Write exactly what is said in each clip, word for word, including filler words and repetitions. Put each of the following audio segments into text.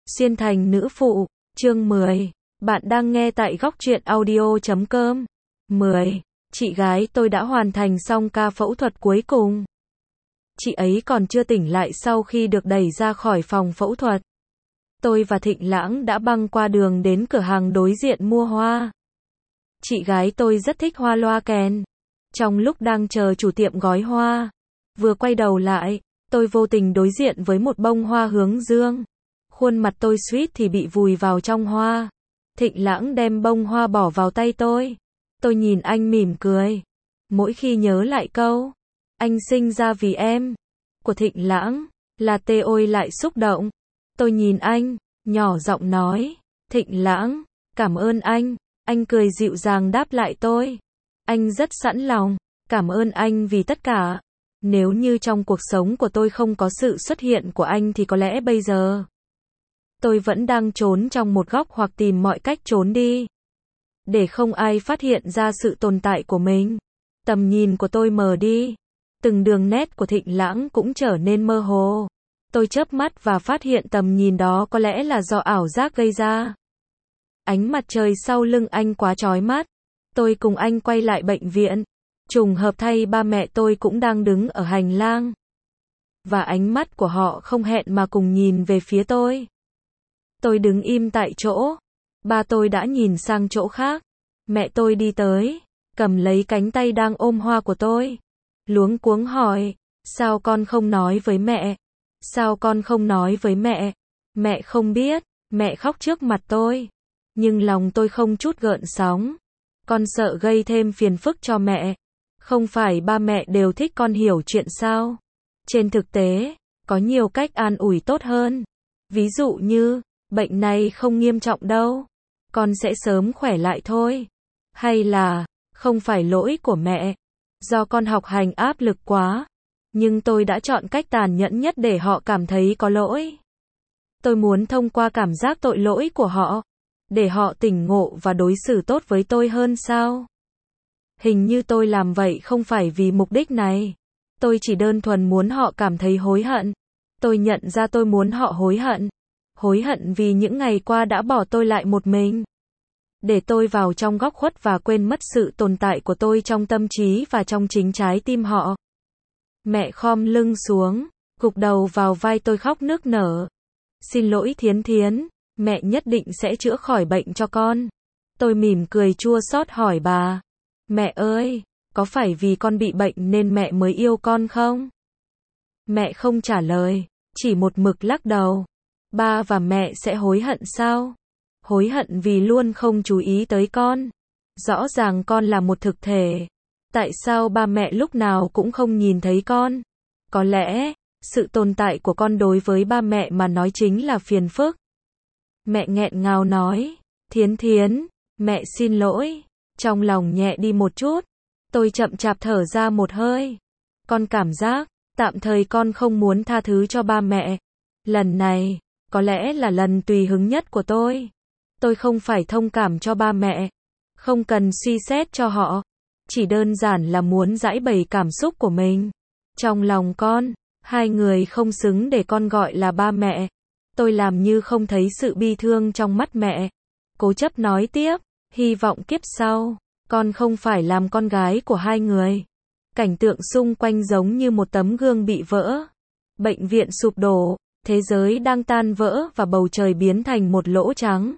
Xuyên thành nữ phụ, chương mười. Bạn đang nghe tại góc truyện audio chấm com. mười. Chị gái tôi đã hoàn thành xong ca phẫu thuật cuối cùng. Chị ấy còn chưa tỉnh lại sau khi được đẩy ra khỏi phòng phẫu thuật. Tôi và Thịnh Lãng đã băng qua đường đến cửa hàng đối diện mua hoa. Chị gái tôi rất thích hoa loa kèn. Trong lúc đang chờ chủ tiệm gói hoa, vừa quay đầu lại, tôi vô tình đối diện với một bông hoa hướng dương. Khuôn mặt tôi suýt thì bị vùi vào trong hoa. Thịnh Lãng đem bông hoa bỏ vào tay tôi. Tôi nhìn anh mỉm cười. Mỗi khi nhớ lại câu "anh sinh ra vì em" của Thịnh Lãng, là tê ôi lại xúc động. Tôi nhìn anh, nhỏ giọng nói, "Thịnh Lãng, cảm ơn anh." Anh cười dịu dàng đáp lại tôi. Anh rất sẵn lòng, cảm ơn anh vì tất cả. Nếu như trong cuộc sống của tôi không có sự xuất hiện của anh thì có lẽ bây giờ tôi vẫn đang trốn trong một góc hoặc tìm mọi cách trốn đi, để không ai phát hiện ra sự tồn tại của mình. Tầm nhìn của tôi mờ đi. Từng đường nét của Thịnh Lãng cũng trở nên mơ hồ. Tôi chớp mắt và phát hiện tầm nhìn đó có lẽ là do ảo giác gây ra. Ánh mặt trời sau lưng anh quá chói mắt. Tôi cùng anh quay lại bệnh viện. Trùng hợp thay ba mẹ tôi cũng đang đứng ở hành lang. Và ánh mắt của họ không hẹn mà cùng nhìn về phía tôi. Tôi đứng im tại chỗ. Ba tôi đã nhìn sang chỗ khác. Mẹ tôi đi tới, cầm lấy cánh tay đang ôm hoa của tôi. Luống cuống hỏi, sao con không nói với mẹ? Sao con không nói với mẹ? Mẹ không biết. Mẹ khóc trước mặt tôi. Nhưng lòng tôi không chút gợn sóng. Con sợ gây thêm phiền phức cho mẹ. Không phải ba mẹ đều thích con hiểu chuyện sao? Trên thực tế, có nhiều cách an ủi tốt hơn. Ví dụ như, bệnh này không nghiêm trọng đâu. Con sẽ sớm khỏe lại thôi. Hay là, không phải lỗi của mẹ. Do con học hành áp lực quá. Nhưng tôi đã chọn cách tàn nhẫn nhất để họ cảm thấy có lỗi. Tôi muốn thông qua cảm giác tội lỗi của họ, để họ tỉnh ngộ và đối xử tốt với tôi hơn sao? Hình như tôi làm vậy không phải vì mục đích này. Tôi chỉ đơn thuần muốn họ cảm thấy hối hận. Tôi nhận ra tôi muốn họ hối hận. Hối hận vì những ngày qua đã bỏ tôi lại một mình. Để tôi vào trong góc khuất và quên mất sự tồn tại của tôi trong tâm trí và trong chính trái tim họ. Mẹ khom lưng xuống, gục đầu vào vai tôi khóc nức nở. Xin lỗi Thiến Thiến, mẹ nhất định sẽ chữa khỏi bệnh cho con. Tôi mỉm cười chua xót hỏi bà. Mẹ ơi, có phải vì con bị bệnh nên mẹ mới yêu con không? Mẹ không trả lời, chỉ một mực lắc đầu. Ba và mẹ sẽ hối hận sao? Hối hận vì luôn không chú ý tới con. Rõ ràng con là một thực thể. Tại sao ba mẹ lúc nào cũng không nhìn thấy con? Có lẽ, sự tồn tại của con đối với ba mẹ mà nói chính là phiền phức. Mẹ nghẹn ngào nói, Thiến Thiến, mẹ xin lỗi. Trong lòng nhẹ đi một chút. Tôi chậm chạp thở ra một hơi. Con cảm giác, tạm thời con không muốn tha thứ cho ba mẹ. Lần này, có lẽ là lần tùy hứng nhất của tôi. Tôi không phải thông cảm cho ba mẹ. Không cần suy xét cho họ. Chỉ đơn giản là muốn giải bày cảm xúc của mình. Trong lòng con, hai người không xứng để con gọi là ba mẹ. Tôi làm như không thấy sự bi thương trong mắt mẹ. Cố chấp nói tiếp, hy vọng kiếp sau, con không phải làm con gái của hai người. Cảnh tượng xung quanh giống như một tấm gương bị vỡ. Bệnh viện sụp đổ, thế giới đang tan vỡ và bầu trời biến thành một lỗ trắng.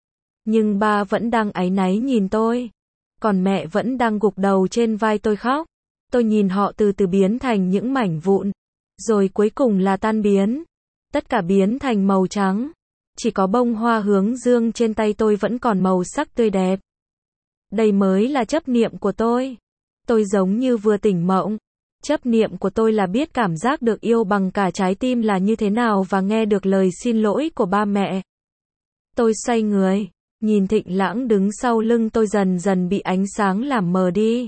Nhưng ba vẫn đang áy náy nhìn tôi. Còn mẹ vẫn đang gục đầu trên vai tôi khóc. Tôi nhìn họ từ từ biến thành những mảnh vụn. Rồi cuối cùng là tan biến. Tất cả biến thành màu trắng. Chỉ có bông hoa hướng dương trên tay tôi vẫn còn màu sắc tươi đẹp. Đây mới là chấp niệm của tôi. Tôi giống như vừa tỉnh mộng. Chấp niệm của tôi là biết cảm giác được yêu bằng cả trái tim là như thế nào và nghe được lời xin lỗi của ba mẹ. Tôi xoay người, nhìn Thịnh Lãng đứng sau lưng tôi dần dần bị ánh sáng làm mờ đi.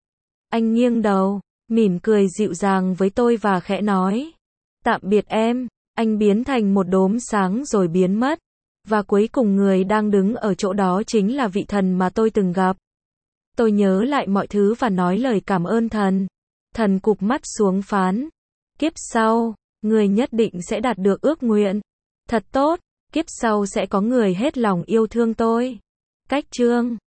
Anh nghiêng đầu, mỉm cười dịu dàng với tôi và khẽ nói, tạm biệt em. Anh biến thành một đốm sáng rồi biến mất. Và cuối cùng người đang đứng ở chỗ đó chính là vị thần mà tôi từng gặp. Tôi nhớ lại mọi thứ và nói lời cảm ơn thần. Thần cụp mắt xuống phán, kiếp sau, người nhất định sẽ đạt được ước nguyện. Thật tốt, Kiếp sau sẽ có người hết lòng yêu thương tôi. Cách chương